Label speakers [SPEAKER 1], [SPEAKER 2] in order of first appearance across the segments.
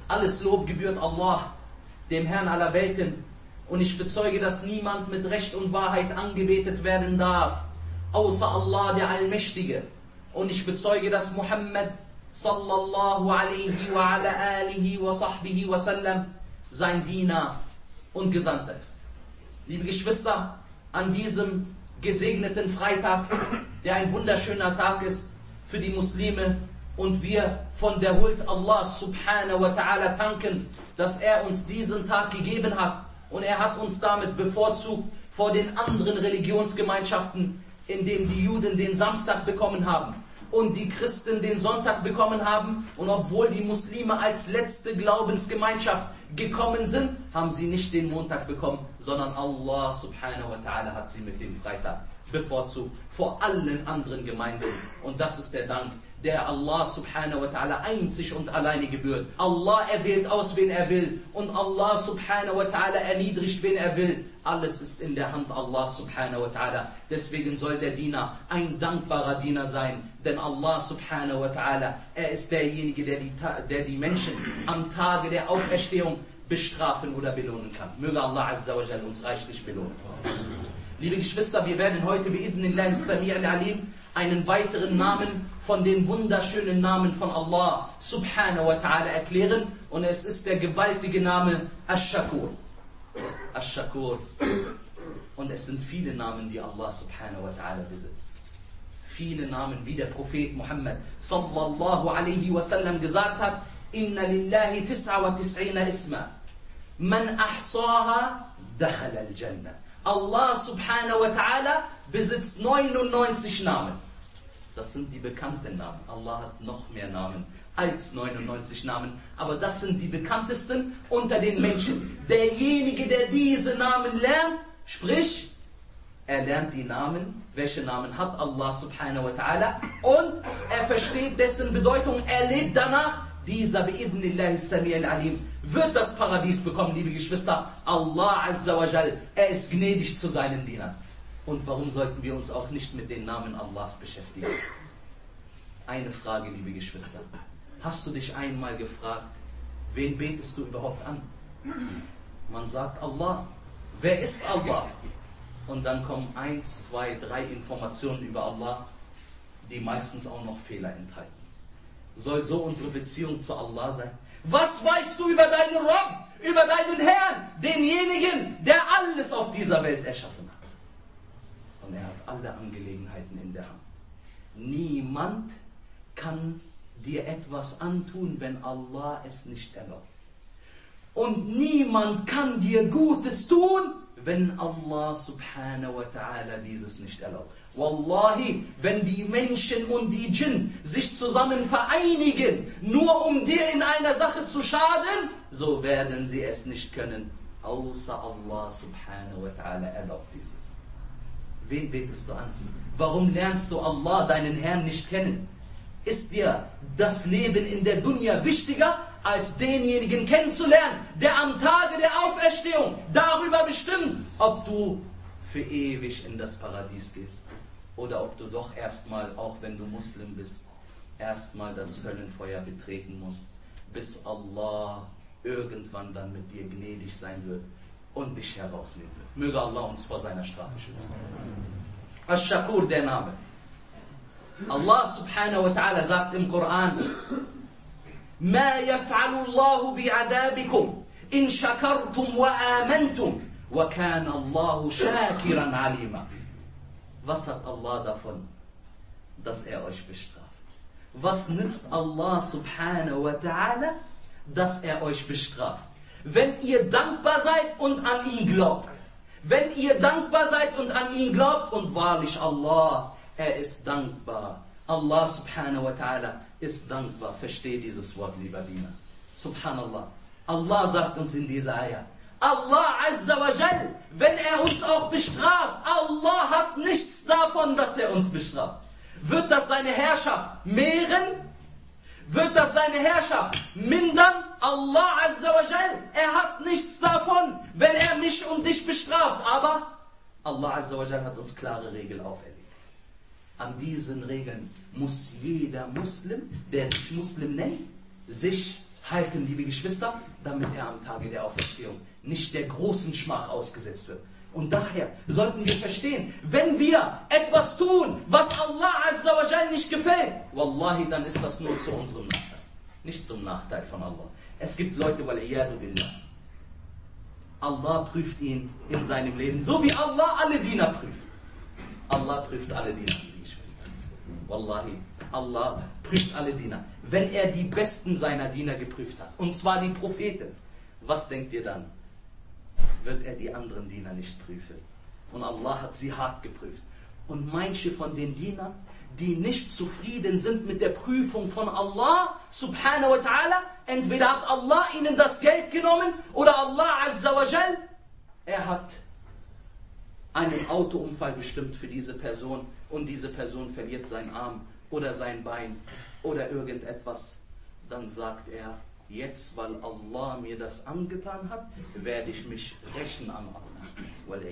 [SPEAKER 1] Alles Lob gebührt Allah, dem Herrn aller Welten. Und ich bezeuge, dass niemand mit Recht und Wahrheit angebetet werden darf, außer Allah, der Allmächtige. Und ich bezeuge, dass Muhammad sallallahu alaihi wa ala alihi wa sahbihi wa sallam sein Diener und Gesandter ist. Liebe Geschwister, an diesem gesegneten Freitag, der ein wunderschöner Tag ist für die Muslime, und wir von der Huld Allah subhanahu wa ta'ala danken, dass er uns diesen Tag gegeben hat, und er hat uns damit bevorzugt vor den anderen Religionsgemeinschaften, indem die Juden den Samstag bekommen haben und die Christen den Sonntag bekommen haben. Und obwohl die Muslime als letzte Glaubensgemeinschaft gekommen sind, haben sie nicht den Montag bekommen, sondern Allah subhanahu wa ta'ala hat sie mit dem Freitag bevorzugt vor allen anderen Gemeinden. Und das ist der Dank, der Allah subhanahu wa ta'ala einzig und alleine gebührt. Allah erwählt aus, wen er will, und Allah subhanahu wa ta'ala erniedrigt, wen er will. Alles ist in der Hand Allah subhanahu wa ta'ala. Deswegen soll der Diener ein dankbarer Diener sein, denn Allah subhanahu wa ta'ala, er ist derjenige, der die Menschen am Tage der Auferstehung bestrafen oder belohnen kann. Möge Allah azza wa jal uns reichlich belohnen. Liebe Geschwister, wir werden heute bi'idhnillahi as-Sami' al-Alim einen weiteren Namen von den wunderschönen Namen von Allah subhanahu wa ta'ala erklären, und es ist der gewaltige Name Ash-Shakur. Ash-Shakur. Und es sind viele Namen, die Allah subhanahu wa ta'ala besitzt. Viele Namen, wie der Prophet Muhammad sallallahu alaihi wasallam gesagt hat: Inna lillahi 99 isma. Man ahsaha dakhala al-Jannah. Allah subhanahu wa ta'ala besitzt 99 Namen. Das sind die bekannten Namen. Allah hat noch mehr Namen als 99 Namen. Aber das sind die bekanntesten unter den Menschen. Derjenige, der diese Namen lernt, sprich, er lernt die Namen. Welche Namen hat Allah subhanahu wa ta'ala? Und er versteht dessen Bedeutung. Er lebt danach. Dieser bi'idhnillahi as-Sami' al-Alim wird das Paradies bekommen, liebe Geschwister. Allah azza wa jal, er ist gnädig zu seinen Dienern. Und warum sollten wir uns auch nicht mit den Namen Allahs beschäftigen? Eine Frage, liebe Geschwister. Hast du dich einmal gefragt, wen betest du überhaupt an? Man sagt Allah. Wer ist Allah? Und dann kommen 1, 2, 3 Informationen über Allah, die meistens auch noch Fehler enthalten. Soll so unsere Beziehung zu Allah sein? Was weißt du über deinen Rabb, über deinen Herrn, denjenigen, der alles auf dieser Welt erschaffen hat? Und er hat alle Angelegenheiten in der Hand. Niemand kann dir etwas antun, wenn Allah es nicht erlaubt. Und niemand kann dir Gutes tun, wenn Allah subhanahu wa ta'ala dieses nicht erlaubt. Wallahi, wenn die Menschen und die Djinn sich zusammen vereinigen, nur um dir in einer Sache zu schaden, so werden sie es nicht können, außer Allah subhanahu wa ta'ala erlaubt dieses. Wen betest du an? Warum lernst du Allah, deinen Herrn, nicht kennen? Ist dir das Leben in der Dunya wichtiger, als denjenigen kennenzulernen, der am Tage der Auferstehung darüber bestimmt, ob du für ewig in das Paradies gehst? Oder ob du doch erstmal, auch wenn du Muslim bist, erstmal das Höllenfeuer betreten musst, bis Allah irgendwann dann mit dir gnädig sein wird und dich herausnehmen wird. Möge Allah uns vor seiner Strafe schützen. Ash-Shakur, der Name. Allah subhanahu wa ta'ala sagt im Koran: Ma yaf'alu Allahu bi'adabikum in shakartum wa amantum wa kana Allahu shakiran alima. Was hat Allah davon, dass er euch bestraft? Was nützt Allah subhanahu wa ta'ala, dass er euch bestraft? Wenn ihr dankbar seid und an ihn glaubt. Wenn ihr dankbar seid und an ihn glaubt, und wahrlich Allah, er ist dankbar. Allah subhanahu wa ta'ala ist dankbar. Versteht dieses Wort, lieber Diener. Subhanallah. Allah sagt uns in dieser Ayah: Allah azza wa jal, wenn er uns auch bestraft, Allah hat nichts davon, dass er uns bestraft. Wird das seine Herrschaft mehren? Wird das seine Herrschaft mindern? Allah azza wa jal, er hat nichts davon, wenn er mich und dich bestraft. Aber Allah azza wa jal hat uns klare Regeln auferlegt. An diesen Regeln muss jeder Muslim, der sich Muslim nennt, sich halten, liebe Geschwister, damit er am Tage der Auferstehung nicht der großen Schmach ausgesetzt wird. Und daher sollten wir verstehen, wenn wir etwas tun, was Allah Azza wa Jal nicht gefällt, Wallahi, dann ist das nur zu unserem Nachteil, nicht zum Nachteil von Allah. Es gibt Leute, wal-iyadu billah, Allah prüft ihn in seinem Leben, so wie Allah alle Diener prüft. Allah prüft alle Diener, liebe Geschwister. Wallahi, Allah prüft alle Diener. Wenn er die besten seiner Diener geprüft hat, und zwar die Propheten, was denkt ihr dann? Wird er die anderen Diener nicht prüfen? Und Allah hat sie hart geprüft. Und manche von den Dienern, die nicht zufrieden sind mit der Prüfung von Allah subhanahu wa ta'ala, entweder hat Allah ihnen das Geld genommen oder Allah Azza wa Jal, er hat einen Autounfall bestimmt für diese Person und diese Person verliert seinen Arm oder sein Bein oder irgendetwas. Dann sagt er, jetzt, weil Allah mir das angetan hat, werde ich mich rächen an Allah.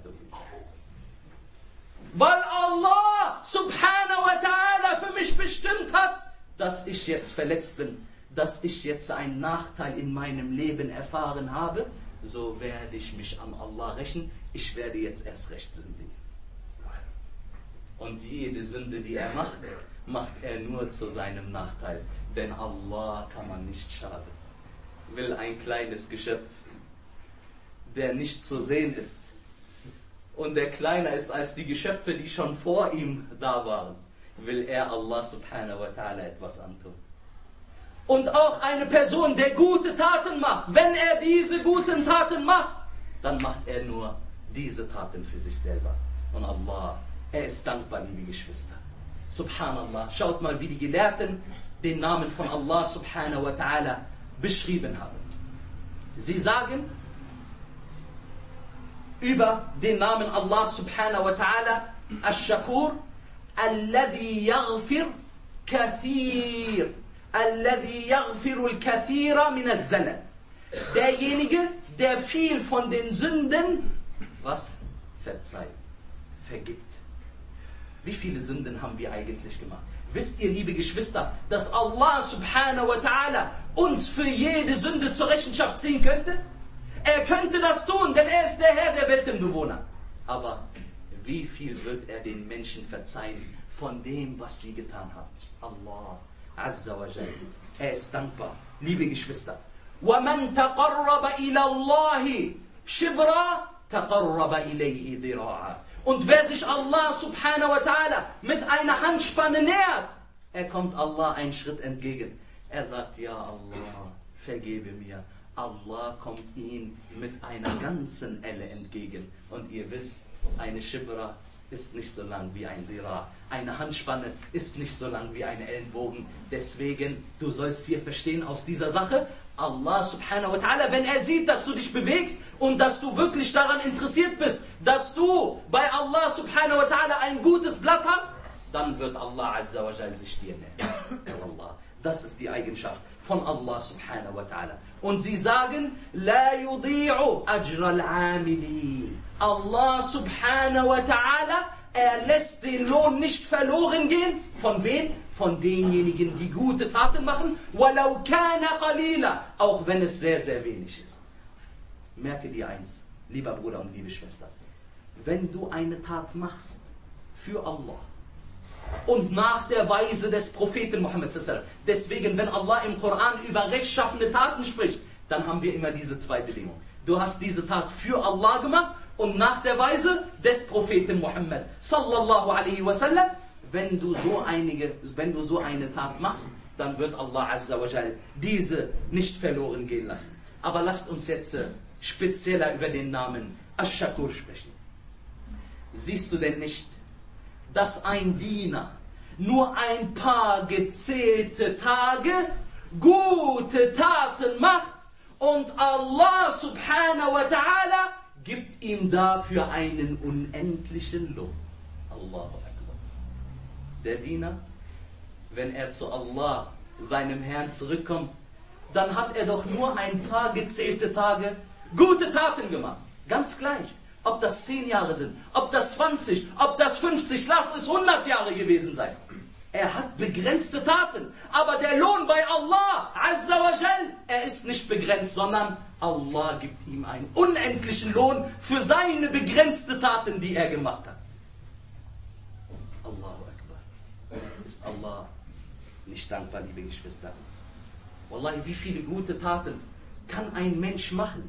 [SPEAKER 1] Weil Allah subhanahu wa ta'ala für mich bestimmt hat, dass ich jetzt verletzt bin, dass ich jetzt einen Nachteil in meinem Leben erfahren habe, so werde ich mich an Allah rächen. Ich werde jetzt erst recht sündigen. Und jede Sünde, die er macht, macht er nur zu seinem Nachteil. Denn Allah kann man nicht schaden. Will ein kleines Geschöpf, der nicht zu sehen ist und der kleiner ist als die Geschöpfe, die schon vor ihm da waren, will er Allah subhanahu wa ta'ala etwas antun. Und auch eine Person, der gute Taten macht, wenn er diese guten Taten macht, dann macht er nur diese Taten für sich selber. Und Allah, er ist dankbar, liebe Geschwister. Subhanallah, schaut mal, wie die Gelehrten den Namen von Allah subhanahu wa ta'ala beschrieben haben. Sie sagen über den Namen Allah subhanahu wa ta'ala, Ash-Shakur, alladhi yaghfir kathir, alladhi yaghfiru al-kathira min az-zalal. Derjenige, der viel von den Sünden, was? Verzeiht, vergibt. Wie viele Sünden haben wir eigentlich gemacht? Wisst ihr, liebe Geschwister, dass Allah subhanahu wa ta'ala uns für jede Sünde zur Rechenschaft ziehen könnte? Er könnte das tun, denn er ist der Herr der Weltenbewohner. Aber wie viel wird er den Menschen verzeihen von dem, was sie getan haben? Allah Azza wa Jal. Er ist dankbar, liebe Geschwister. وَمَنْ تَقَرَّبَ إِلَى اللَّهِ شِبْرًا تَقَرَّبَ إِلَيْهِ ذِرَاعًا. Und wer sich Allah subhanahu wa ta'ala mit einer Handspanne nähert, er kommt Allah einen Schritt entgegen. Er sagt, ja Allah, vergebe mir. Allah kommt ihm mit einer ganzen Elle entgegen. Und ihr wisst, eine Shibra ist nicht so lang wie ein Dira. Eine Handspanne ist nicht so lang wie ein Ellenbogen. Deswegen, du sollst hier verstehen aus dieser Sache, Allah subhanahu wa ta'ala, wenn er sieht, dass du dich bewegst und dass du wirklich daran interessiert bist, dass du bei Allah subhanahu wa ta'ala ein gutes Blatt hast, dann wird Allah azza wa jal sich dir nähern. Das ist die Eigenschaft von Allah subhanahu wa ta'ala. Und sie sagen, La yudi'u ajra al-amilin. Allah subhanahu wa ta'ala, er lässt den Lohn nicht verloren gehen. Von wem? Von denjenigen, die gute Taten machen. Walau kana qalila. Auch wenn es sehr, sehr wenig ist. Merke dir eins, lieber Bruder und liebe Schwester. Wenn du eine Tat machst für Allah und nach der Weise des Propheten Muhammad sallallahu alaihi wasallam, deswegen, wenn Allah im Koran über rechtschaffene Taten spricht, dann haben wir immer diese zwei Bedingungen. Du hast diese Tat für Allah gemacht und nach der Weise des Propheten Muhammad sallallahu alaihi wasallam. Wenn du so eine Tat machst, dann wird Allah azza wa jal diese nicht verloren gehen lassen. Aber lasst uns jetzt spezieller über den Namen Ash-Shakur sprechen. Siehst du denn nicht, dass ein Diener nur ein paar gezählte Tage gute Taten macht und Allah subhanahu wa ta'ala gibt ihm dafür einen unendlichen Lohn? Allahu Akbar. Der Diener, wenn er zu Allah, seinem Herrn, zurückkommt, dann hat er doch nur ein paar gezählte Tage gute Taten gemacht. Ganz gleich. Ob das 10 Jahre sind, ob das 20, ob das 50, lass es 100 Jahre gewesen sein. Er hat begrenzte Taten. Aber der Lohn bei Allah, Azza wa Jal, er ist nicht begrenzt, sondern Allah gibt ihm einen unendlichen Lohn für seine begrenzte Taten, die er gemacht hat. Allahu Akbar. Ist Allah nicht dankbar, liebe Geschwister? Wallahi, wie viele gute Taten kann ein Mensch machen,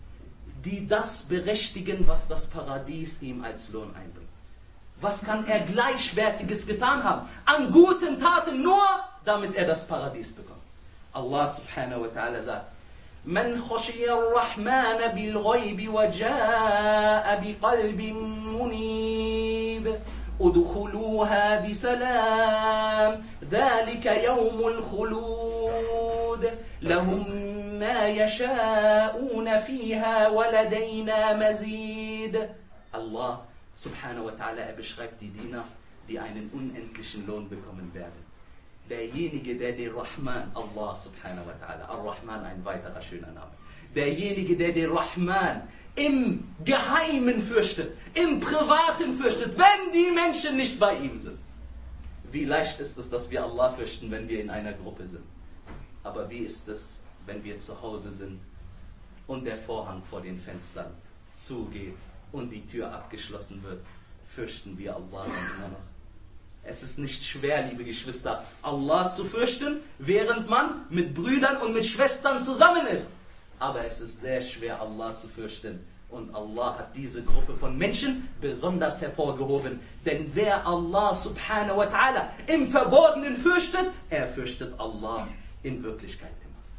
[SPEAKER 1] die das berechtigen, was das Paradies ihm als Lohn einbringt? Was kann er Gleichwertiges getan haben? An guten Taten nur, damit er das Paradies bekommt. Allah subhanahu wa ta'ala sagt, Man khashiya ar-Rahman bil-Ghayb wa jaa'a bi-qalbin munib. Udkhuluha bi-salam. Dhalika yawmul khulud. Lahum ma yasha'una fiha wa ladayna mazid. Allah subhanahu wa ta'ala, beschreibt die Diener, die einen unendlichen Lohn bekommen werden. Derjenige, der den Rahman, Allah subhanahu wa ta'ala, Ar-Rahman, ein weiterer schöner Name. Derjenige, der den Rahman im Geheimen fürchtet, im Privaten fürchtet, wenn die Menschen nicht bei ihm sind. Wie leicht ist es, dass wir Allah fürchten, wenn wir in einer Gruppe sind. Aber wie ist es, wenn wir zu Hause sind und der Vorhang vor den Fenstern zugeht und die Tür abgeschlossen wird? Fürchten wir Allah dann immer noch? Es ist nicht schwer, liebe Geschwister, Allah zu fürchten, während man mit Brüdern und mit Schwestern zusammen ist. Aber es ist sehr schwer, Allah zu fürchten. Und Allah hat diese Gruppe von Menschen besonders hervorgehoben. Denn wer Allah subhanahu wa ta'ala im Verborgenen fürchtet, er fürchtet Allah in Wirklichkeit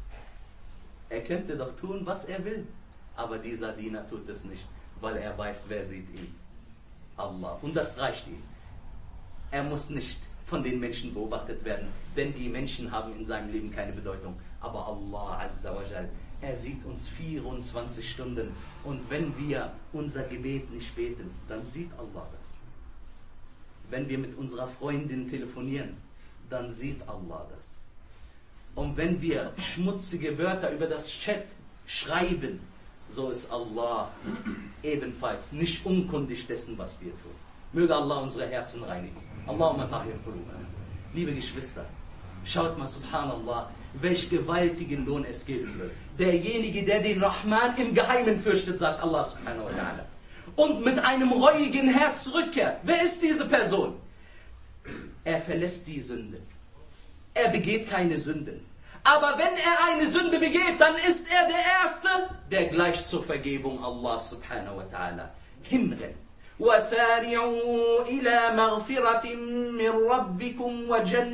[SPEAKER 1] immer. Er könnte doch tun, was er will. Aber dieser Diener tut es nicht, weil er weiß, wer sieht ihn. Allah. Und das reicht ihm. Er muss nicht von den Menschen beobachtet werden, denn die Menschen haben in seinem Leben keine Bedeutung. Aber Allah Azza wa Jal, er sieht uns 24 Stunden. Und wenn wir unser Gebet nicht beten, dann sieht Allah das. Wenn wir mit unserer Freundin telefonieren, dann sieht Allah das. Und wenn wir schmutzige Wörter über das Chat schreiben, so ist Allah ebenfalls nicht unkundig dessen, was wir tun. Möge Allah unsere Herzen reinigen. Allahumma tahir qulubana. Liebe Geschwister, schaut mal, subhanallah, welch gewaltigen Lohn es geben wird. Derjenige, der den Rahman im Geheimen fürchtet, sagt Allah subhanahu wa ta'ala, und mit einem reuigen Herz zurückkehrt. Wer ist diese Person? Er verlässt die Sünde. Er begeht keine Sünden. Aber wenn er eine Sünde begeht, dann ist er der Erste, der gleich zur Vergebung Allah subhanahu wa ta'ala hinrennt. وَسَارِعُوا إِلَى مَغْفِرَةٍ مِّن رَّبِّكُمْ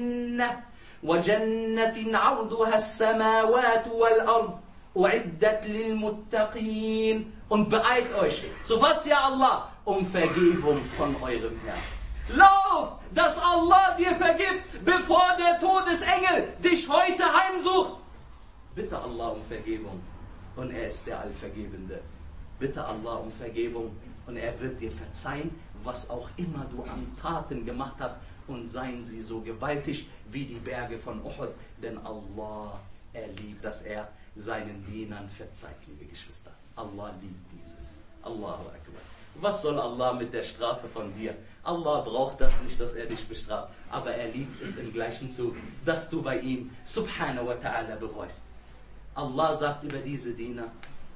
[SPEAKER 1] وَجَنَّةٍ عَرْضُهَا السَّمَاوَاتُ وَالْأَرْضُ أُعِدَّتْ لِلْمُتَّقِينَ. Und beeilt euch. Zu was, ja Allah? Um Vergebung von eurem Herrn. Lauf, dass Allah dir vergibt, bevor der Todesengel dich heute heimsucht. Bitte Allah um Vergebung. Und er ist der Allvergebende. Bitte Allah um Vergebung. Und er wird dir verzeihen, was auch immer du an Taten gemacht hast. Und seien sie so gewaltig wie die Berge von Uhud. Denn Allah, er liebt, dass er seinen Dienern verzeiht, liebe Geschwister. Allah liebt dieses. Allahu Akbar. Was soll Allah mit der Strafe von dir? Allah braucht das nicht, dass er dich bestraft. Aber er liebt es im gleichen Zug, dass du bei ihm subhanahu wa ta'ala bereust. Allah sagt über diese Diener,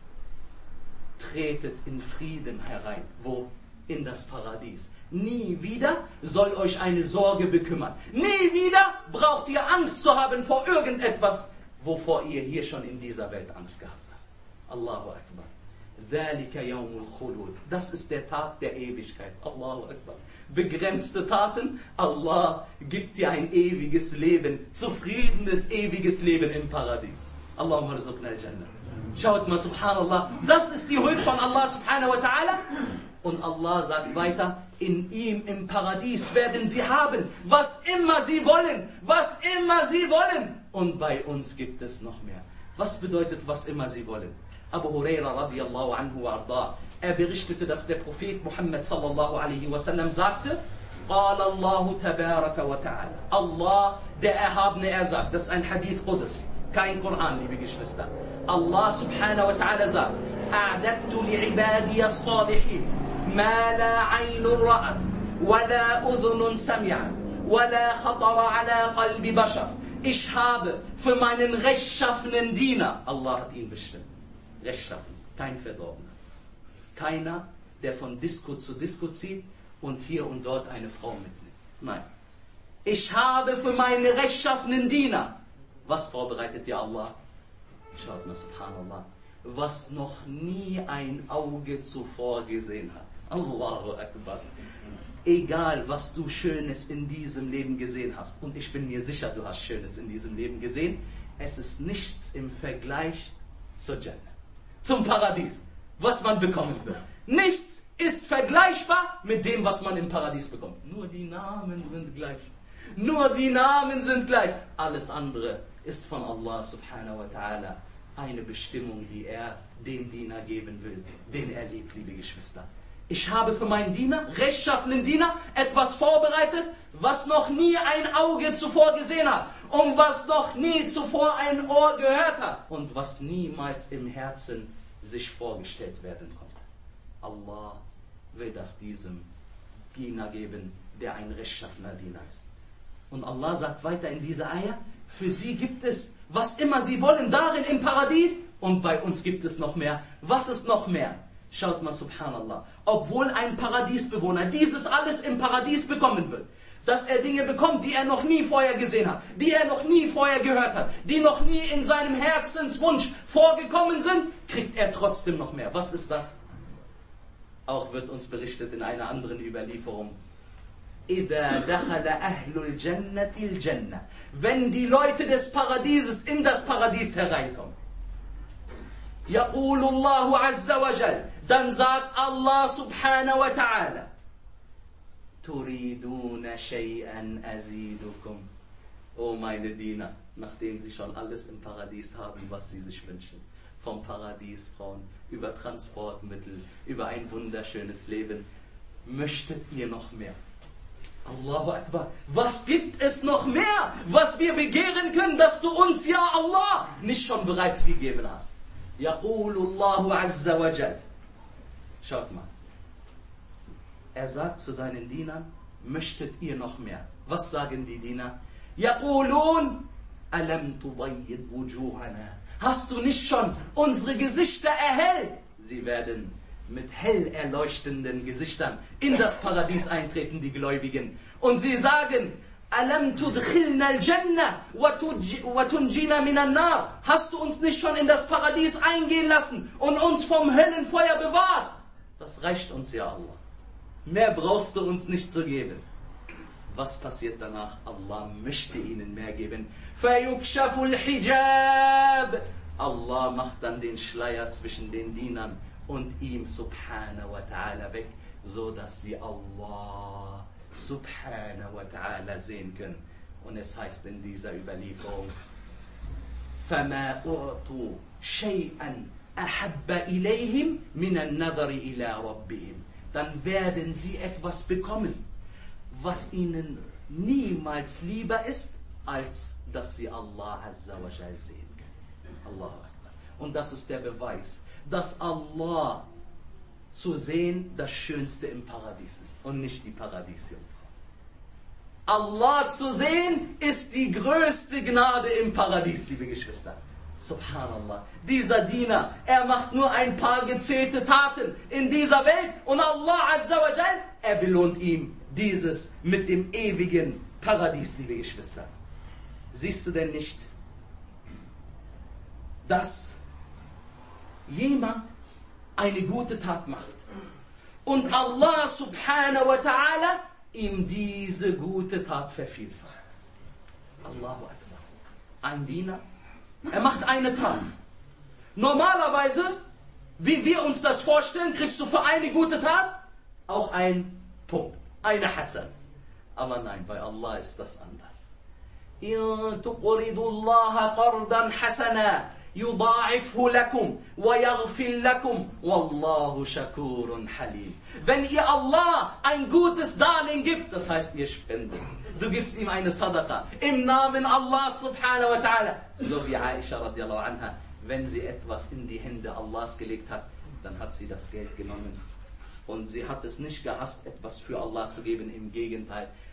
[SPEAKER 1] tretet in Frieden herein. Wo? In das Paradies. Nie wieder soll euch eine Sorge bekümmern. Nie wieder braucht ihr Angst zu haben vor irgendetwas, wovor ihr hier schon in dieser Welt Angst gehabt habt. Allahu Akbar. Dhalika yawmul khulud. Das ist der Tag der Ewigkeit. Allahu Akbar. Begrenzte Taten. Allah gibt dir ein ewiges Leben. Zufriedenes, ewiges Leben im Paradies. Allahumma rizqna al-Jannah. Schaut mal, subhanallah, das ist die Huld von Allah subhanahu wa ta'ala. Und Allah sagt weiter, in ihm im Paradies werden sie haben, was immer sie wollen, was immer sie wollen. Und bei uns gibt es noch mehr. Was bedeutet, was immer sie wollen? Abu Huraira radiallahu anhu wa arda, er berichtete, dass der Prophet Muhammad sallallahu alaihi wasallam sagte, قال الله تبارك وتعالى. Allah, der Erhabene, er sagt, das ist ein Hadith Qudus, kein Koran, liebe Geschwister. Allah subhanahu wa ta'ala sagt, أعددت لعبادي الصالحين ما لا عين رأت ولا أذن سمعت وَلَا خَطَرَ عَلَى قَلْبِ بَشَرٍ. Ich habe für meinen rechtschaffenen Diener, Allah hat ihn bestimmt, rechtschaffen, kein Verdorbener. Keiner, der von Disco zu Disco zieht und hier und dort eine Frau mitnimmt. Nein. Ich habe für meine rechtschaffenen Diener, was vorbereitet dir Allah? Schaut mal, subhanallah, was noch nie ein Auge zuvor gesehen hat. Allahu Akbar. Egal, was du Schönes in diesem Leben gesehen hast, und ich bin mir sicher, du hast Schönes in diesem Leben gesehen, es ist nichts im Vergleich zur Jannah, zum Paradies, was man bekommen wird. Nichts ist vergleichbar mit dem, was man im Paradies bekommt. Nur die Namen sind gleich. Nur die Namen sind gleich. Alles andere ist von Allah subhanahu wa ta'ala eine Bestimmung, die er dem Diener geben will, den er liebt, liebe Geschwister. Ich habe für meinen Diener, rechtschaffenen Diener, etwas vorbereitet, was noch nie ein Auge zuvor gesehen hat und was noch nie zuvor ein Ohr gehört hat und was niemals im Herzen sich vorgestellt werden konnte. Allah will das diesem Diener geben, der ein rechtschaffener Diener ist. Und Allah sagt weiter in dieser Ayah, für sie gibt es, was immer sie wollen, darin im Paradies, und bei uns gibt es noch mehr. Was ist noch mehr? Schaut mal, subhanallah, obwohl ein Paradiesbewohner dieses alles im Paradies bekommen wird, dass er Dinge bekommt, die er noch nie vorher gesehen hat, die er noch nie vorher gehört hat, die noch nie in seinem Herzenswunsch vorgekommen sind, kriegt er trotzdem noch mehr. Was ist das? Auch wird uns berichtet in einer anderen Überlieferung, إِذَا دَخَلَ أَهْلُ الْجَنَّةِ الْجَنَّةِ, wenn die Leute des Paradieses in das Paradies hereinkommen, يَقُولُ اللَّهُ عَزَّ وَجَلَّ, dann sagt Allah subhanahu wa ta'ala, تُرِيدُونَ شَيْئًا أَزِيدُكُمْ. O meine Diener, nachdem sie schon alles im Paradies haben, was sie sich wünschen, vom Paradiesfrauen, über Transportmittel, über ein wunderschönes Leben, möchtet ihr noch mehr? Allahu Akbar. Was gibt es noch mehr, was wir begehren können, dass du uns, ja Allah, nicht schon bereits gegeben hast? Yaqulullahu azza wa jal. Schaut mal. Er sagt zu seinen Dienern, möchtet ihr noch mehr? Was sagen die Diener? Yaqulun alam tubayyid wujuhana. Hast du nicht schon unsere Gesichter erhellt? Sie werden mit hell erleuchtenden Gesichtern in das Paradies eintreten, die Gläubigen. Und sie sagen, Alam tudkhilna al-Jannah wa tunjina minan nar. Hast du uns nicht schon in das Paradies eingehen lassen und uns vom Höllenfeuer bewahrt? Das reicht uns, ja Allah. Mehr brauchst du uns nicht zu geben. Was passiert danach? Allah möchte ihnen mehr geben. فَيُكْشَفُ الْحِجَابِ. Allah macht dann den Schleier zwischen den Dienern und ihm subhanahu wa ta'ala weg, so dass sie Allah subhanahu wa ta'ala sehen können. Und es heißt in dieser Überlieferung, فَمَا أُعْطُوا شَيْئًا أَحَبَّ إِلَيْهِمْ مِنَ النَّظَرِ إِلَىٰ رَبِّهِمْ. Dann werden sie etwas bekommen, was ihnen niemals lieber ist, als dass sie Allah azza wa jal sehen können. Allahu Akbar. Und das ist der Beweis, dass Allah zu sehen das Schönste im Paradies ist und nicht die Paradiesjungfrau. Allah zu sehen ist die größte Gnade im Paradies, liebe Geschwister. Subhanallah. Dieser Diener, er macht nur ein paar gezählte Taten in dieser Welt und Allah azza wa jal, er belohnt ihm dieses mit dem ewigen Paradies, liebe Geschwister. Siehst du denn nicht, dass jemand eine gute Tat macht und Allah subhanahu wa ta'ala ihm diese gute Tat vervielfacht? Allahu Akbar. Ein Diener, er macht eine Tat. Normalerweise, wie wir uns das vorstellen, kriegst du für eine gute Tat auch ein Punkt, eine Hasan. Aber nein, bei Allah ist das anders. إِن تُقْرِضُوا اللَّهَ قَرْضًا حَسَنًا يُضَاعِفْهُ لَكُمْ وَيَغْفِرْ لَكُمْ وَاللَّهُ شَكُورٌ حَلِيمٌ. Wenn ihr Allah ein gutes Darlehen gibt, das heißt ihr spendet, du gibst ihm eine Sadaqa im Namen Allah subhanahu wa ta'ala, so wie Aisha radiallahu anha, wenn sie etwas in die Hände Allahs gelegt hat, dann hat sie das Geld genommen und sie hat es nicht gehasst, etwas für Allah zu geben. Im Gegenteil,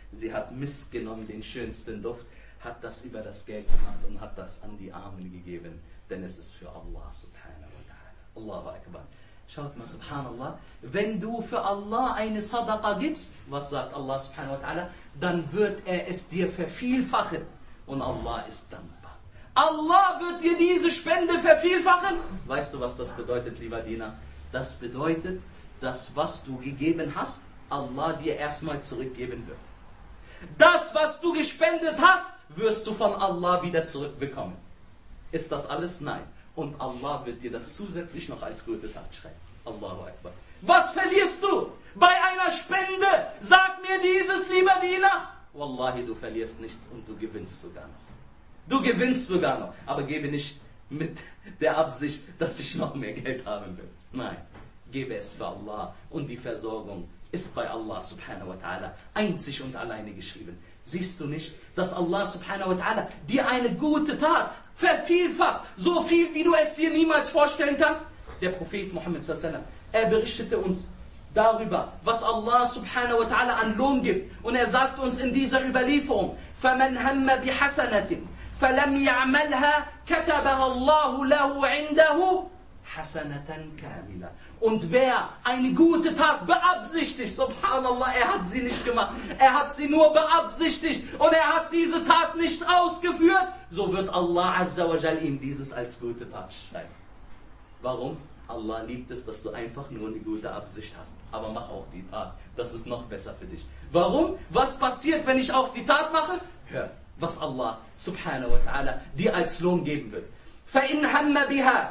[SPEAKER 1] Sie hat missgenommen den schönsten Duft, hat das über das Geld gemacht und hat das an die Armen gegeben, denn es ist für Allah subhanahu wa ta'ala. Allahu Akbar. Schaut mal, subhanallah, wenn du für Allah eine Sadaqa gibst, was sagt Allah subhanahu wa ta'ala, dann wird er es dir vervielfachen und Allah ist dankbar. Allah wird dir diese Spende vervielfachen. Weißt du, was das bedeutet, lieber Diener? Das bedeutet, dass was du gegeben hast, Allah dir erstmal zurückgeben wird. Das, was du gespendet hast, wirst du von Allah wieder zurückbekommen. Ist das alles? Nein. Und Allah wird dir das zusätzlich noch als gute Tat schreiben. Allahu Akbar. Was verlierst du bei einer Spende? Sag mir dieses, lieber Diener. Wallahi, du verlierst nichts und du gewinnst sogar noch. Du gewinnst sogar noch. Aber gebe nicht mit der Absicht, dass ich noch mehr Geld haben will. Nein. Gebe es für Allah. Und die Versorgung ist bei Allah subhanahu wa ta'ala einzig und alleine geschrieben. Siehst du nicht, dass Allah subhanahu wa ta'ala dir eine gute Tat vervielfacht, so viel wie du es dir niemals vorstellen kannst? Der Prophet Muhammad sallallahu alaihi wasallam, er berichtete uns darüber, was Allah subhanahu wa ta'ala an Lohn gibt. Und er sagt uns in dieser Überlieferung, فَمَنْ هَمَّ بِحَسَنَةٍ فَلَمْ يَعْمَلْهَا كَتَبَهَا اللَّهُ لَهُ عِنْدَهُ حَسَنَةً كَامِلًا. Und wer eine gute Tat beabsichtigt, subhanallah, er hat sie nicht gemacht, er hat sie nur beabsichtigt und er hat diese Tat nicht ausgeführt, so wird Allah azza wa jal ihm dieses als gute Tat schreiben. Warum? Allah liebt es, dass du einfach nur eine gute Absicht hast. Aber mach auch die Tat, das ist noch besser für dich. Warum? Was passiert, wenn ich auch die Tat mache? Hör, was Allah subhanahu wa ta'ala dir als Lohn geben wird. فَإِنْ هَمَّ بِهَا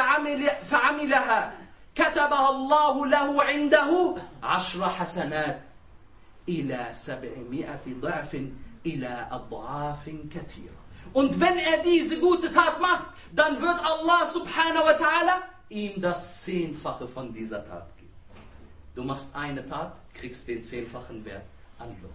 [SPEAKER 1] فَعَمِلَهَا كتبها الله له عنده 10 حسنات إلى 700 ضعف إلى أضعاف كثيرة. Und wenn er diese gute Tat macht, dann wird Allah subhanahu wa ta'ala ihm das 10-fache von dieser Tat geben. Du machst eine Tat, kriegst den 10-fachen Wert an Lohn.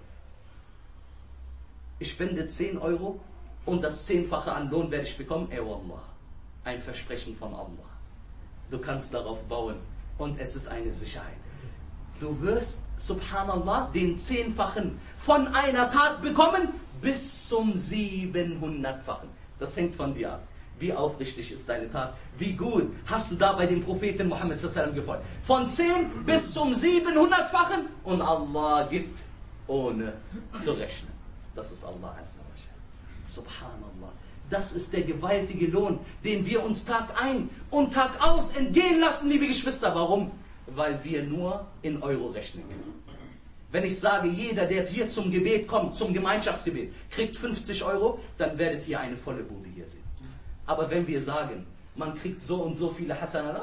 [SPEAKER 1] Ich spende 10 Euro und das 10-fache an Lohn werde ich bekommen. Wallah, ein Versprechen von Allah. Du kannst darauf bauen und es ist eine Sicherheit. Du wirst, subhanallah, den 10-fachen von einer Tat bekommen bis zum 700-fachen. Das hängt von dir ab. Wie aufrichtig ist deine Tat? Wie gut hast du da bei dem Propheten Muhammad sallallahu alaihi wasallam gefolgt? Von 10 bis zum 700-fachen und Allah gibt ohne zu rechnen. Das ist Allah azza wa jalla. Subhanallah. Das ist der gewaltige Lohn, den wir uns Tag ein und Tag aus entgehen lassen, liebe Geschwister. Warum? Weil wir nur in Euro rechnen können. Wenn ich sage, jeder, der hier zum Gebet kommt, zum Gemeinschaftsgebet, kriegt 50 Euro, dann werdet ihr eine volle Bude hier sehen. Aber wenn wir sagen, man kriegt so und so viele Hasanat,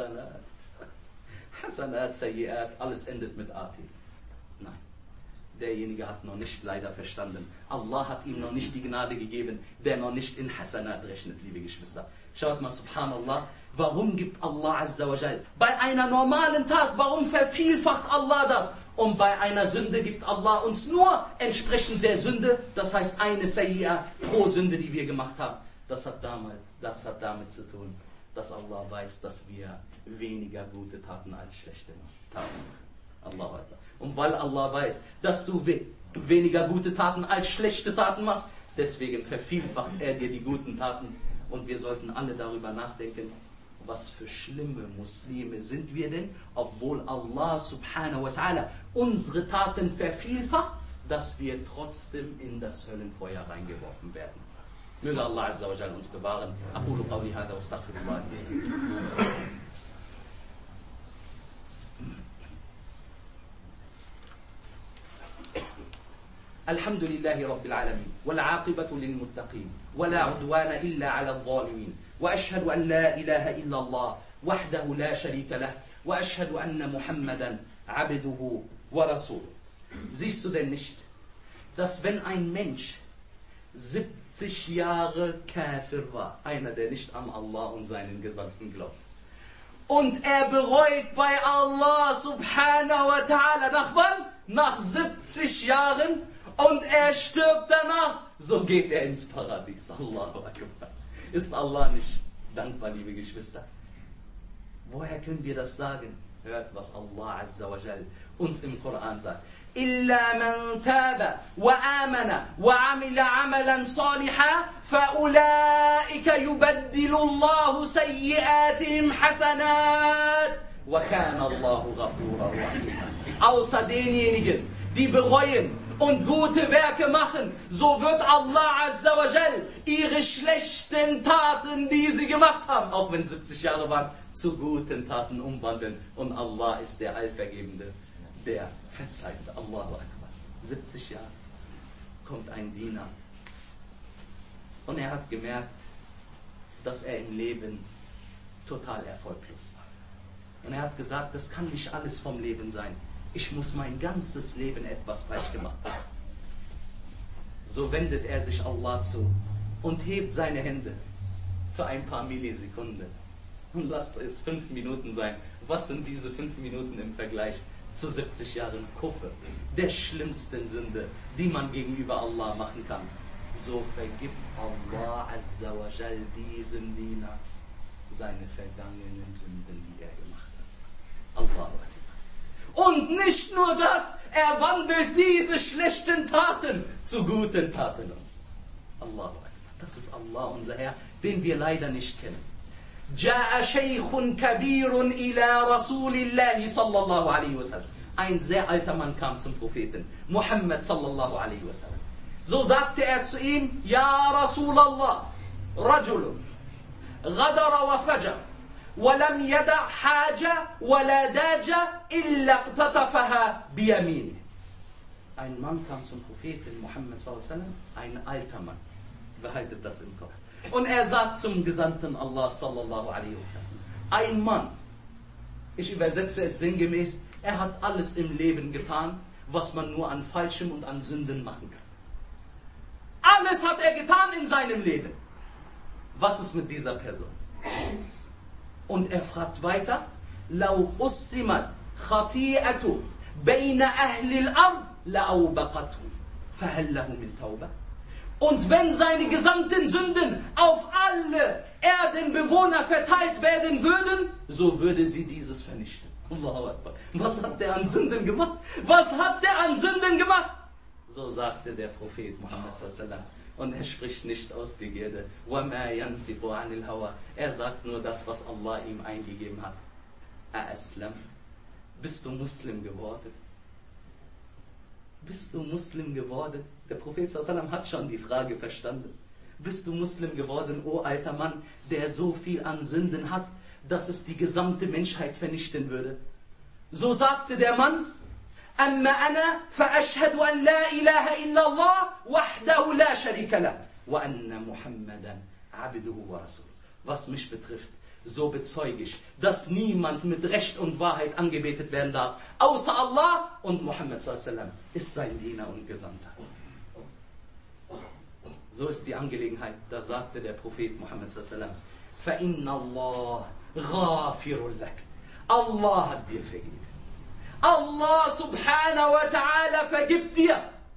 [SPEAKER 1] Hasanat, Sayyiat, alles endet mit AT. Nein. Derjenige hat noch nicht leider verstanden. Allah hat ihm noch nicht die Gnade gegeben, der noch nicht in Hasanat rechnet, liebe Geschwister. Schaut mal, subhanallah, warum gibt Allah azza wa jal bei einer normalen Tat, warum vervielfacht Allah das? Und bei einer Sünde gibt Allah uns nur entsprechend der Sünde, das heißt eine Sayyi'ah pro Sünde, die wir gemacht haben. Das hat damit zu tun, dass Allah weiß, dass wir weniger gute Taten als schlechte Taten machen. Allahu Akbar. Und weil Allah weiß, dass du weniger gute Taten als schlechte Taten machst, deswegen vervielfacht er dir die guten Taten. Und wir sollten alle darüber nachdenken, was für schlimme Muslime sind wir denn, obwohl Allah subhanahu wa ta'ala unsere Taten vervielfacht, dass wir trotzdem in das Höllenfeuer reingeworfen werden. Möge Allah azza wa jalla uns bewahren. Aqulu qawli hadha wa astaghfirullah. الحمد لله رب العالمين والعاقبة للمتقين ولا عدوان إلا على الظالمين وأشهد أن لا إله إلا الله وحده لا شريك له وأشهد أن محمدا عبده ورسوله. Siehst du denn nicht, dass wenn ein Mensch 70 Jahre Kafir war, einer, der nicht an Allah und seinen Gesandten glaubt, und er bereut bei Allah subhanahu wa ta'ala, nach wann? Nach 70 Jahren, und er stirbt danach, so geht er ins Paradies. Allahu Akbar. Ist Allah nicht dankbar, liebe Geschwister? Woher können wir das sagen? Hört, was Allah Azza wa Jal uns im Koran sagt. إلا من تاب وآمن وعمل عملا صالحا فأولئك يبدل الله سيئاتهم حسنات وكان الله غفورا رحيما. Außer denjenigen, die bereuen und gute Werke machen, so wird Allah Azza wa Jal ihre schlechten Taten, die sie gemacht haben, auch wenn 70 Jahre waren, zu guten Taten umwandeln. Und Allah ist der Allvergebende, der verzeiht. Allahu Akbar. 70 Jahre kommt ein Diener und er hat gemerkt, dass er im Leben total erfolglos war. Und er hat gesagt, das kann nicht alles vom Leben sein. Ich muss mein ganzes Leben etwas falsch gemacht haben. So wendet er sich Allah zu und hebt seine Hände für ein paar Millisekunden. Und lasst es 5 Minuten sein. Was sind diese 5 Minuten im Vergleich zu 70 Jahren Kufr, der schlimmsten Sünde, die man gegenüber Allah machen kann? So vergibt Allah Azza wa Jal diesem Diener seine vergangenen Sünden, die er gemacht hat. Allahu Akbar. Und nicht nur das, er wandelt diese schlechten Taten zu guten Taten um. Allahu Akbar. Das ist Allah, unser Herr, den wir leider nicht kennen. جاء شيخ كبير إلى رسول الله صلى الله عليه وسلم. Ein sehr alter Mann kam zum Propheten Muhammad sallallahu alaihi wasallam. So sagte er zu ihm: Ja Rasulallah, رجل غدر وفجر ولم يدع حاجة ولا داجة إلا اقتطفها بيمينه. Ein Mann kam zum Propheten Muhammad sallallahu alaihi wasallam, ein alter Mann. Behaltet das im Kopf. Und er sagt zum Gesandten Allah sallallahu alaihi wasallam: Ein Mann, ich übersetze es sinngemäß, er hat alles im Leben getan, was man nur an Falschem und an Sünden machen kann. Alles hat er getan in seinem Leben. Was ist mit dieser Person? Und er fragt weiter: لو قسمت خطيئته بين أهل الأرض لأوبقته فهل له من توبة? Und wenn seine gesamten Sünden auf alle Erdenbewohner verteilt werden würden, so würde sie dieses vernichten. Allahu Akbar. Was hat der an Sünden gemacht? Was hat der an Sünden gemacht? So sagte der Prophet Muhammad sallallahu alaihi wasallam. Und er spricht nicht aus Begierde. وَمَا يَنْتِقُ عَنِ الْهَوَى. Er sagt nur das, was Allah ihm eingegeben hat. Aslam. Bist du Muslim geworden? Bist du Muslim geworden? Der Prophet sallallahu alaihi wasallam hat schon die Frage verstanden. Bist du Muslim geworden, o alter Mann, der so viel an Sünden hat, dass es die gesamte Menschheit vernichten würde? So sagte der Mann: أما أنا فأشهد أن لا إله إلا الله وحده لا شريك له وأن محمدا عبده ورسوله. Was mich betrifft, so bezeuge ich, dass niemand mit Recht und Wahrheit angebetet werden darf, außer Allah, und Muhammad sallallahu alaihi wasallam ist sein Diener und Gesandter. So ist die Angelegenheit. Da sagte der Prophet Muhammad sallallahu alaihi wasallam: فَإِنَّ اللَّهَ غَافِرٌ لَكَ. Allah hat dir vergeben. Allah subhanahu wa ta'ala vergibt dir.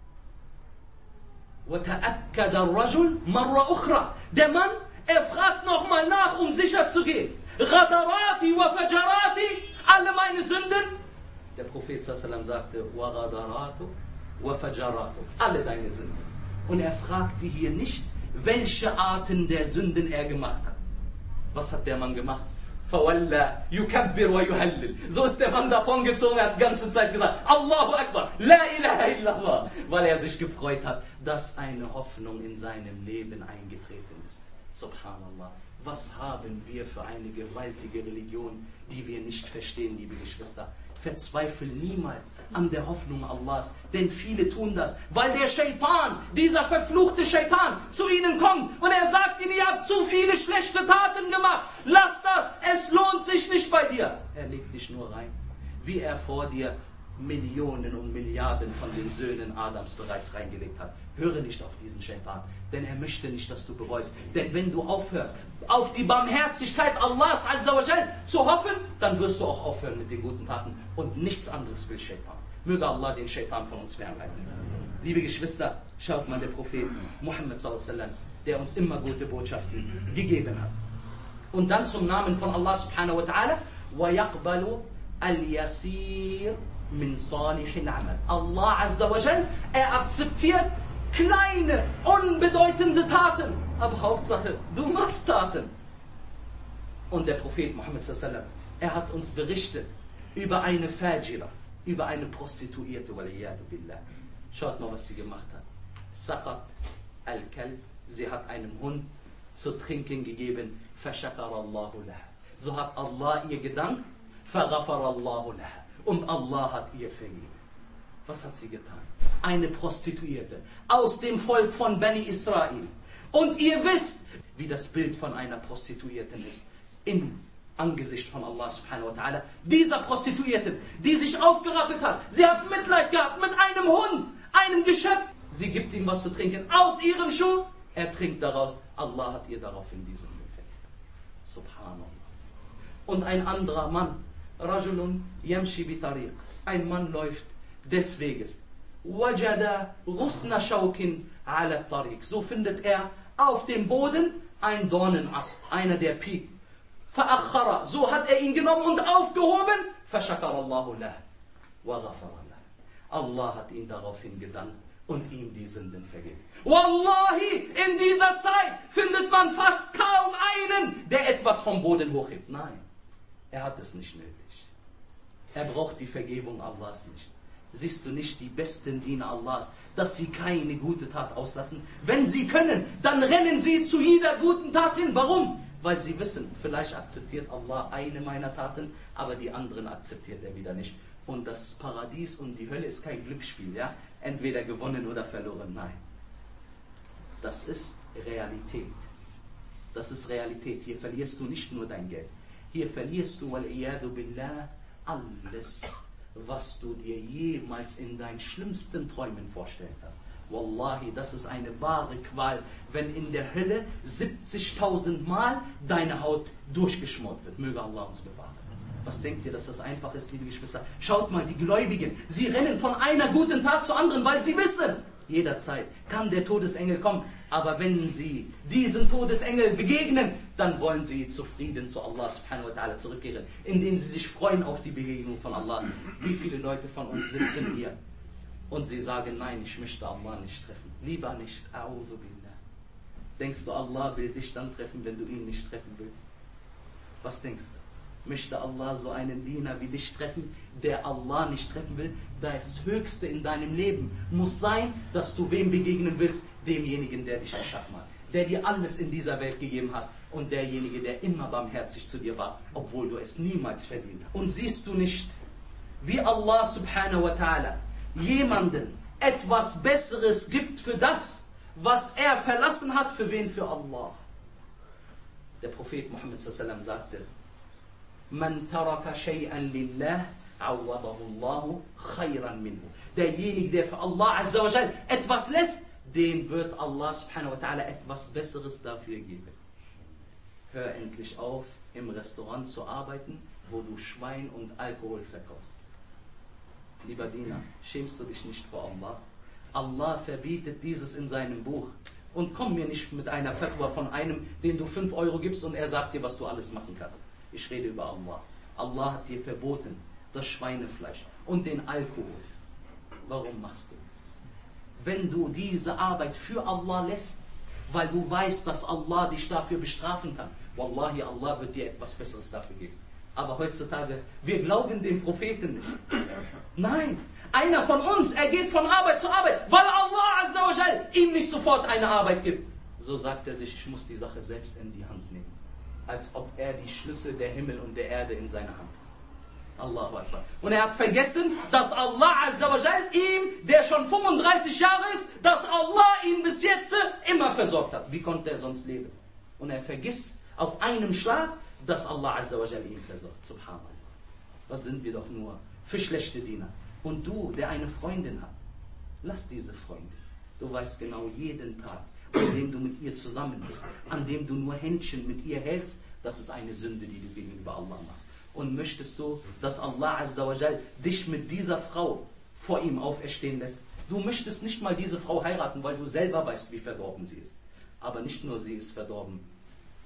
[SPEAKER 1] وَتَأَكَّدَ الرَّجُلُ مَرَّ أُخْرَى. Der Mann, er fragt nochmal nach, um sicher zu gehen. غَدَرَاتِ وَفَجَرَاتِ. Alle meine Sünden. Der Prophet sallallahu alaihi wasallam sagte: وَغَدَرَاتُ وَفَجَرَاتُ. Alle deine Sünden. Und er fragte hier nicht, welche Arten der Sünden er gemacht hat. Was hat der Mann gemacht? فَوَلَّا يُكَبِّرْ وَيُهَلِّلْ. So ist der Mann davongezogen, er hat die ganze Zeit gesagt: Allahu Akbar, La ilaha illallah. Weil er sich gefreut hat, dass eine Hoffnung in seinem Leben eingetreten ist. Subhanallah. Was haben wir für eine gewaltige Religion, die wir nicht verstehen, liebe Geschwister. Verzweifel niemals an der Hoffnung Allahs, denn viele tun das, weil der Shaitan, dieser verfluchte Shaitan, zu ihnen kommt und er sagt ihnen: Ihr habt zu viele schlechte Taten gemacht, lass das, es lohnt sich nicht bei dir. Er legt dich nur rein, wie er vor dir Millionen und Milliarden von den Söhnen Adams bereits reingelegt hat. Höre nicht auf diesen Shaitan, denn er möchte nicht, dass du bereust. Denn wenn du aufhörst, auf die Barmherzigkeit Allahs Azza wa Jal zu hoffen, dann wirst du auch aufhören mit den guten Taten. Und nichts anderes will Shaitan. Möge Allah den Shaitan von uns fernhalten. Liebe Geschwister, schaut mal, der Prophet Muhammad sallallahu alaihi wasallam, der uns immer gute Botschaften gegeben hat. Und dann zum Namen von Allah subhanahu wa ta'ala: وَيَقْبَلُ al-Yasir min salihil amal. Allah Azza wa Jal, akzeptiert kleine, unbedeutende Taten. Aber Hauptsache, du machst Taten. Und der Prophet Muhammad sallallahu alaihi wasallam, hat uns berichtet über eine Fajira, über eine Prostituierte, waliyadu billah. Schaut mal, was sie gemacht hat. Saqat al-Kalb, sie hat einem Hund zu trinken gegeben. Fashakarallahu laha. So hat Allah ihr gedankt. Faghafarallahu laha. Und Allah hat ihr vergeben. Was hat sie getan? Eine Prostituierte aus dem Volk von Bani Israel. Und ihr wisst, wie das Bild von einer Prostituierten ist. Im Angesicht von Allah subhanahu wa ta'ala. Dieser Prostituierten, die sich aufgerappelt hat. Sie hat Mitleid gehabt mit einem Hund, einem Geschöpf. Sie gibt ihm was zu trinken aus ihrem Schuh. Er trinkt daraus. Allah hat ihr daraufhin diesen Effekt. Subhanallah. Und ein anderer Mann. Rajulun yamshi bitariq. Ein Mann läuft des Weges. Wajada ghusna shawkin ala tariq. So findet er auf dem Boden ein Dornenast. Einer, der piekt. Fa'akhara. So hat er ihn genommen und aufgehoben. Fashakarallahu lah. Wa ghafara lah. Allah hat ihn daraufhin gedankt und ihm die Sünden vergeben. Wallahi, in dieser Zeit findet man fast kaum einen, der etwas vom Boden hochhebt. Nein, er hat es nicht nötig. Er braucht die Vergebung Allahs nicht. Siehst du nicht die besten Diener Allahs, dass sie keine gute Tat auslassen? Wenn sie können, dann rennen sie zu jeder guten Tat hin. Warum? Weil sie wissen, vielleicht akzeptiert Allah eine meiner Taten, aber die anderen akzeptiert er wieder nicht. Und das Paradies und die Hölle ist kein Glücksspiel, ja? Entweder gewonnen oder verloren. Nein. Das ist Realität. Das ist Realität. Hier verlierst du nicht nur dein Geld. Hier verlierst du, wal-iyadu billah, alles, was du dir jemals in deinen schlimmsten Träumen vorstellt hast. Wallahi, das ist eine wahre Qual, wenn in der Hölle 70.000 Mal deine Haut durchgeschmort wird. Möge Allah uns bewahren. Was denkt ihr, dass das einfach ist, liebe Geschwister? Schaut mal, die Gläubigen, sie rennen von einer guten Tat zur anderen, weil sie wissen, jederzeit kann der Todesengel kommen. Aber wenn sie diesen Todesengel begegnen, dann wollen sie zufrieden zu Allah subhanahu wa ta'ala zurückkehren, indem sie sich freuen auf die Begegnung von Allah. Wie viele Leute von uns sitzen hier und sie sagen, nein, ich möchte Allah nicht treffen. Lieber nicht. A'udhu billah. Denkst du, Allah will dich dann treffen, wenn du ihn nicht treffen willst? Was denkst du? Möchte Allah so einen Diener wie dich treffen, der Allah nicht treffen will? Das Höchste in deinem Leben muss sein, dass du wem begegnen willst? Demjenigen, der dich erschaffen hat, der dir alles in dieser Welt gegeben hat und derjenige, der immer barmherzig zu dir war, obwohl du es niemals verdient hast. Und siehst du nicht, wie Allah subhanahu wa ta'ala jemanden etwas Besseres gibt für das, was er verlassen hat, für wen? Für Allah. Der Prophet Muhammad sallallahu alaihi wasallam sagte, Man taraka shay'an lillah, awadahu Allahu khayran minhu. Derjenige, der für Allah Azza wa Jal etwas lässt, den wird Allah subhanahu wa ta'ala etwas Besseres dafür geben. Hör endlich auf, im Restaurant zu arbeiten, wo du Schwein und Alkohol verkaufst. Lieber Diener, schämst du dich nicht vor Allah? Allah verbietet dieses in seinem Buch. Und komm mir nicht mit einer Fatwa von einem, den du 5 Euro gibst und er sagt dir, was du alles machen kannst. Ich rede über Allah. Allah hat dir verboten, das Schweinefleisch und den Alkohol. Warum machst du dieses? Wenn du diese Arbeit für Allah lässt, weil du weißt, dass Allah dich dafür bestrafen kann, Wallahi, Allah wird dir etwas Besseres dafür geben. Aber heutzutage, wir glauben dem Propheten nicht. Nein, einer von uns, er geht von Arbeit zu Arbeit, weil Allah Azza wa Jal ihm nicht sofort eine Arbeit gibt. So sagt er sich, ich muss die Sache selbst in die Hand nehmen. Als ob er die Schlüssel der Himmel und der Erde in seiner Hand hat. Allahu Akbar. Und er hat vergessen, dass Allah Azza wa Jal ihm, der schon 35 Jahre ist, dass Allah ihn bis jetzt immer versorgt hat. Wie konnte er sonst leben? Und er vergisst auf einem Schlag, dass Allah Azza wa Jal ihn versorgt. Subhanallah. Was sind wir doch nur für schlechte Diener? Und du, der eine Freundin hat, lass diese Freundin. Du weißt genau, jeden Tag, an dem du mit ihr zusammen bist, an dem du nur Händchen mit ihr hältst, das ist eine Sünde, die du gegenüber Allah machst. Und möchtest du, dass Allah Azza wa Jal dich mit dieser Frau vor ihm auferstehen lässt? Du möchtest nicht mal diese Frau heiraten, weil du selber weißt, wie verdorben sie ist. Aber nicht nur sie ist verdorben,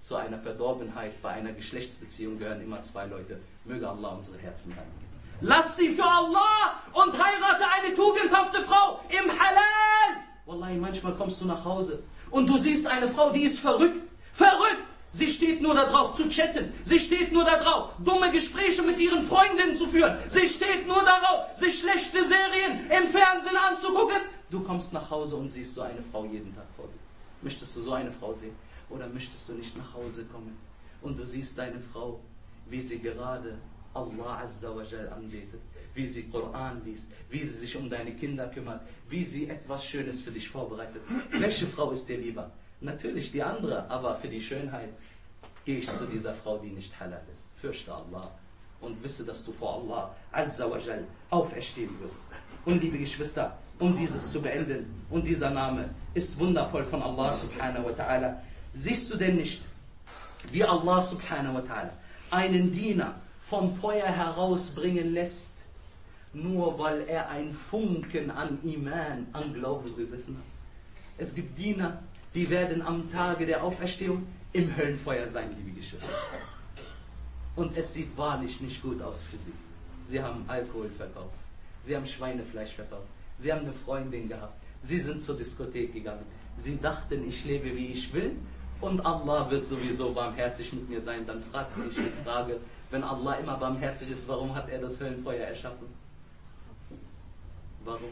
[SPEAKER 1] Zu einer Verdorbenheit bei einer Geschlechtsbeziehung gehören immer zwei Leute. Möge Allah unsere Herzen reinigen. Lass sie für Allah und heirate eine tugendhafte Frau im Halal. Wallahi, manchmal kommst du nach Hause und du siehst eine Frau, die ist verrückt. Verrückt! Sie steht nur darauf zu chatten. Sie steht nur darauf, dumme Gespräche mit ihren Freundinnen zu führen. Sie steht nur darauf, sich schlechte Serien im Fernsehen anzugucken. Du kommst nach Hause und siehst so eine Frau jeden Tag vor dir. Möchtest du so eine Frau sehen? Oder möchtest du nicht nach Hause kommen und du siehst deine Frau, wie sie gerade Allah Azza wa Jal anbetet, wie sie Koran liest, wie sie sich um deine Kinder kümmert, wie sie etwas Schönes für dich vorbereitet. Welche Frau ist dir lieber? Natürlich die andere, aber für die Schönheit gehe ich zu dieser Frau, die nicht halal ist. Fürchte Allah und wisse, dass du vor Allah Azza wa Jal auferstehen wirst. Und liebe Geschwister, um dieses zu beenden, und dieser Name ist wundervoll von Allah subhanahu wa ta'ala. Siehst du denn nicht, wie Allah subhanahu wa ta'ala einen Diener vom Feuer herausbringen lässt, nur weil er ein Funken an Iman, an Glauben besessen hat? Es gibt Diener, die werden am Tage der Auferstehung im Höllenfeuer sein, liebe Geschwister. Und es sieht wahrlich nicht gut aus für sie. Sie haben Alkohol verkauft, sie haben Schweinefleisch verkauft, sie haben eine Freundin gehabt, sie sind zur Diskothek gegangen, sie dachten, ich lebe wie ich will und Allah wird sowieso barmherzig mit mir sein. Dann fragt sich die Frage, wenn Allah immer barmherzig ist, warum hat er das Höllenfeuer erschaffen? Warum?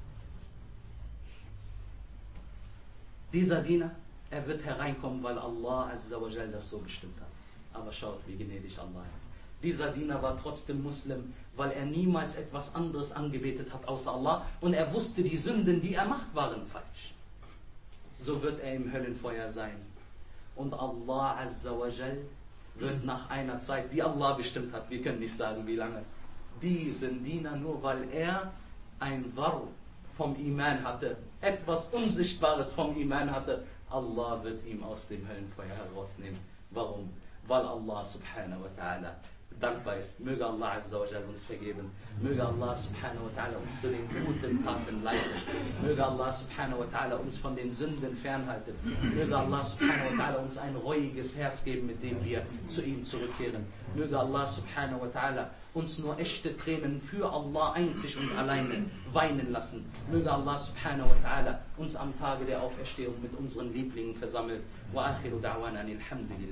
[SPEAKER 1] Dieser Diener, er wird hereinkommen, weil Allah Azza wa Jal das so bestimmt hat. Aber schaut, wie gnädig Allah ist. Dieser Diener war trotzdem Muslim, weil er niemals etwas anderes angebetet hat außer Allah und er wusste, die Sünden, die er macht, waren falsch. So wird er im Höllenfeuer sein. Und Allah Azza wa Jal wird nach einer Zeit, die Allah bestimmt hat, wir können nicht sagen wie lange, diesen Diener, nur weil er ein Dharr vom Iman hatte, etwas Unsichtbares vom Iman hatte, Allah wird ihm aus dem Höllenfeuer herausnehmen. Warum? Weil Allah subhanahu wa ta'ala dankbar ist. Möge Allah Azza wa Jal uns vergeben. Möge Allah subhanahu wa ta'ala uns zu den guten Taten leiten. Möge Allah subhanahu wa ta'ala uns von den Sünden fernhalten. Möge Allah subhanahu wa ta'ala uns ein reuiges Herz geben, mit dem wir zu ihm zurückkehren. Möge Allah subhanahu wa ta'ala uns nur echte Tränen für Allah einzig und alleine weinen lassen. Möge Allah subhanahu wa ta'ala uns am Tage der Auferstehung mit unseren Lieblingen versammeln. Wa akhiru da'wana alhamdulillah.